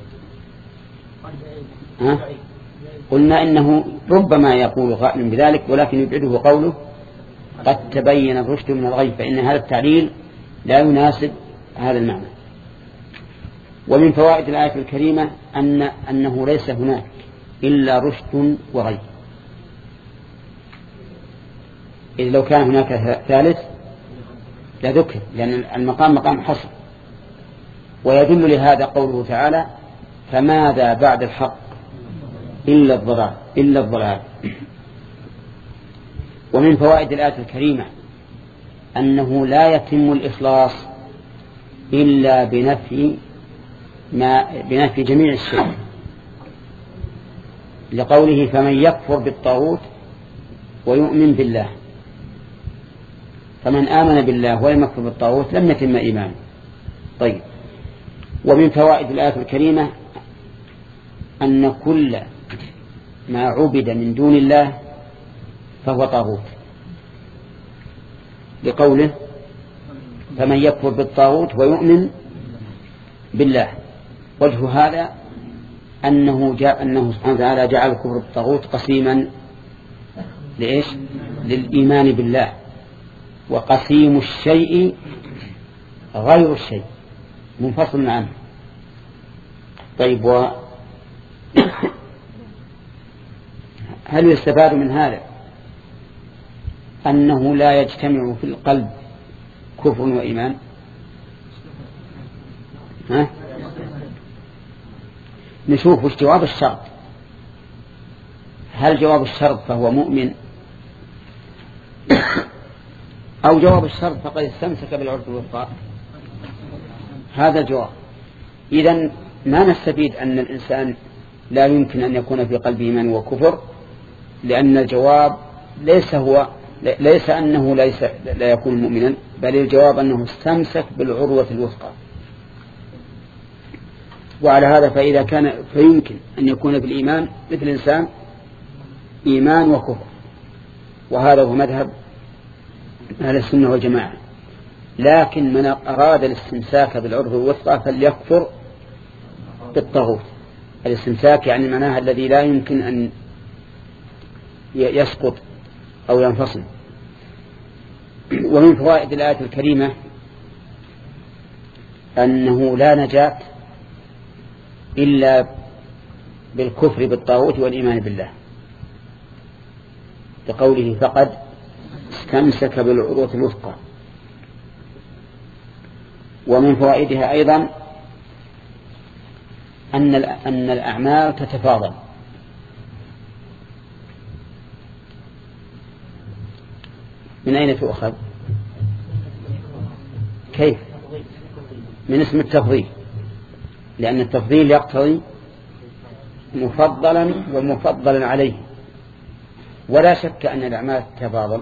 ها؟ قلنا إنه ربما يقول قائل بذلك، ولكن يبعده قوله قد تبين الرشد من الغي، فإن هذا التعليل لا يناسب هذا المعنى. ومن فوائد الآية الكريمة أن أنه ليس هناك إلا رشد وغي، إذ لو كان هناك ثالث لذكر، لأن المقام مقام حصر. ويدل لهذا قوله تعالى فماذا بعد الحق إلا الضلال إلا الضلال. ومن فوائد الآية الكريمة أنه لا يتم الإخلاص إلا بنفي ما بنفي جميع الشيء، لقوله فمن يكفر بالطاغوت ويؤمن بالله، فمن آمن بالله ولم يكفر بالطاغوت لم يتم إيمانه. طيب، ومن فوائد الآية الكريمة أن كل ما عبد من دون الله فهو طاغوت، لقوله فمن يكفر بالطاغوت ويؤمن بالله. وجه هذا أنه جاء أنه سبحانه وتعالى جعل الكفر بالطاغوت قسيما لإيش؟ للإيمان بالله، وقسيم الشيء غير الشيء منفصل عنه. طيب، و هل يستفاد من هذا أنه لا يجتمع في القلب كفر وإيمان؟ ها؟ نشوف وش جواب الشرط. هل جواب الشرط فهو مؤمن، أو جواب الشرط فقد استمسك بالعروة الوثقى؟ هذا الجواب. إذن ما نستفيد أن الإنسان لا يمكن أن يكون في قلبه إيمان وكفر، لأن الجواب ليس هو ليس أنه ليس لا يكون مؤمنا، بل الجواب أنه استمسك بالعروة الوثقى. وعلى هذا فإذا كان فيمكن أن يكون في الإيمان مثل الإنسان إيمان وكفر، وهذا هو مذهب أهل السنة والجماعة. لكن من أراد الاستمساك بالعروة الوثقى فليكفر بالطاغوت. الاستمساك يعني معناها الذي لا يمكن أن يسقط أو ينفصل. ومن فوائد الآية الكريمة أنه لا نجاة إلا بالكفر بالطاغوت والإيمان بالله، لقوله فقد استمسك بالعروة الوثقى. ومن فوائدها أيضا أن أن الأعمال تتفاضل. من أين تؤخذ؟ كيف؟ من اسم التفضيل، لأن التفضيل يقتضي مفضلا ومفضلا عليه، ولا شك أن الأعمال تتفاضل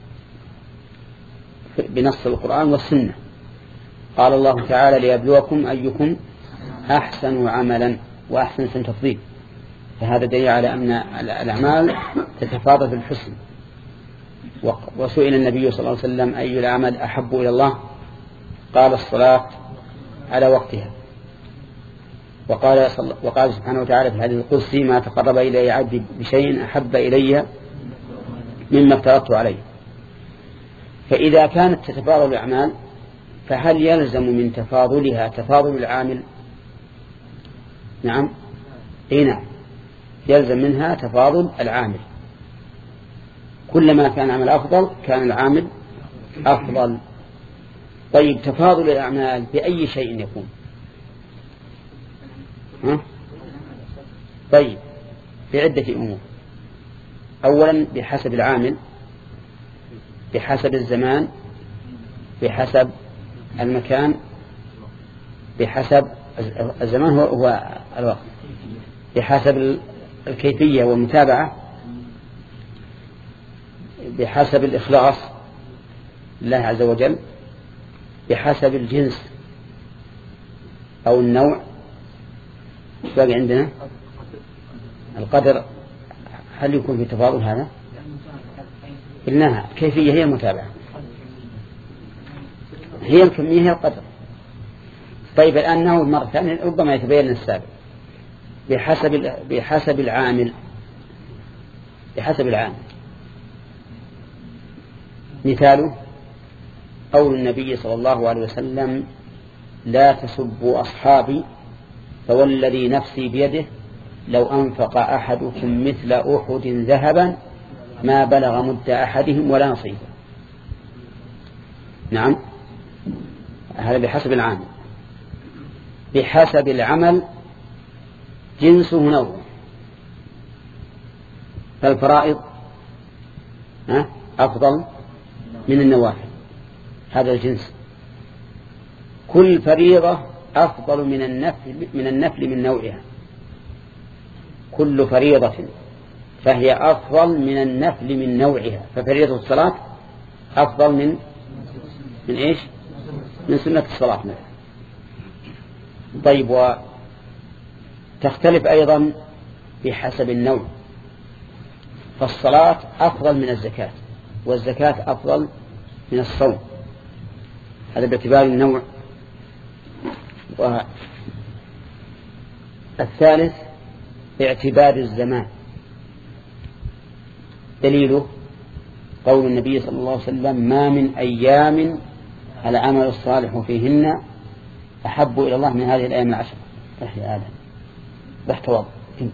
بنص القرآن والسنة. قال الله تعالى ليبلوكم أيكم أحسن عملا، وأحسن اسم تفضيل، فهذا دليل على أن الأعمال تتفاضل في الحسن. وسئل النبي صلى الله عليه وسلم أي الأعمال أحب إلى الله؟ قال الصلاة على وقتها. وقال, وقال سبحانه وتعالى في الحديث القدسي ما تقرب إلي عبدي بشيء أحب إلي مما افترضت عليه. فإذا كانت تتفاضل الأعمال فهل يلزم من تفاضلها تفاضل العامل؟ نعم، اي نعم، يلزم منها تفاضل العامل. كلما كان العمل أفضل كان العامل أفضل. طيب، تفاضل الأعمال بأي شيء يكون؟ ها؟ طيب، بعدة أمور. أولا بحسب العامل، بحسب الزمان، بحسب المكان، بحسب الزمان هو, هو الوقت، بحسب الكيفية والمتابعة، بحسب الإخلاص لله عز وجل، بحسب الجنس أو النوع. باقي عندنا القدر. هل يكون في تفاضل هذا؟ قلناها الكيفية هي المتابعة، هي الكمية هي القدر. طيب، الآن نعود مرة ثانية ربما يتبين السابق. بحسب بحسب العامل، بحسب العامل. مثاله قول النبي صلى الله عليه وسلم لا تسبوا أصحابي فوالذي نفسي بيده لو أنفق أحدكم مثل أحد ذهبا ما بلغ مد أحدهم ولا نصيبه. نعم، هذا بحسب العامل. بحسب العمل جنسه نوع. فالفرائض أفضل من النوافل، هذا الجنس. كل فريضة أفضل من النفل من النفل من نوعها. كل فريضة فهي أفضل من النفل من نوعها. ففريضة الصلاة أفضل من من إيش؟ من سنة الصلاة مثلا. طيب، وتختلف أيضا بحسب النوع. فالصلاة أفضل من الزكاة، والزكاة أفضل من الصوم، هذا باعتبار النوع. والثالث باعتبار الزمان. دليله قول النبي صلى الله عليه وسلم: ما من أيام العمل الصالح فيهن أحب إلى الله من هذه الأيام العشر. يا آدم رح توضأ.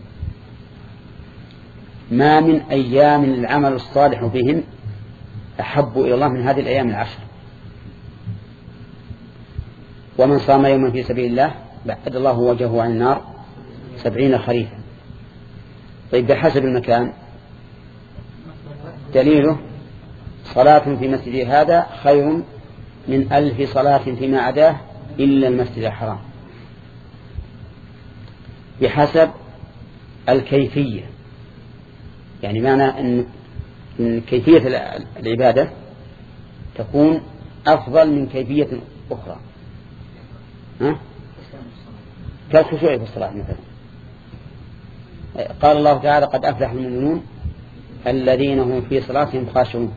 ما من أيام العمل الصالح فيهن أحب إلى الله من هذه الأيام العشر. ومن صام يوما في سبيل الله بعد الله وجهه عن النار سبعين خريفا. طيب، بحسب المكان دليله: صلاة في مسجد هذا خير من ألف صلاة فيما عداه إلا المسجد الحرام. بحسب الكيفية، يعني معنى أن كيفية العبادة تكون أفضل من كيفية أخرى. ها؟ كالخشوع في الصلاة مثلا. قال الله تعالى: قد أفلح المؤمنون الذين هم في صلاتهم خاشعون.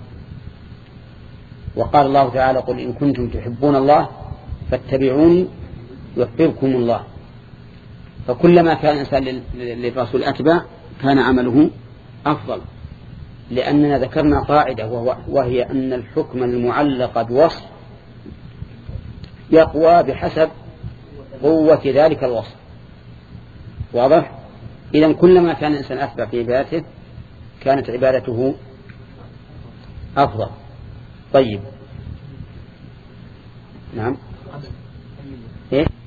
وقال الله تعالى: قل إن كنتم تحبون الله فاتبعوني يحببكم الله. فكلما كان الإنسان للرسول أتبع كان عمله أفضل، لأننا ذكرنا قاعدة وهي أن الحكم المعلق بوصف يقوى بحسب قوة ذلك الوصف. واضح؟ إذن كلما كان الإنسان أتبع في عبادته كانت عبادته أفضل. طيب، نعم، إيه؟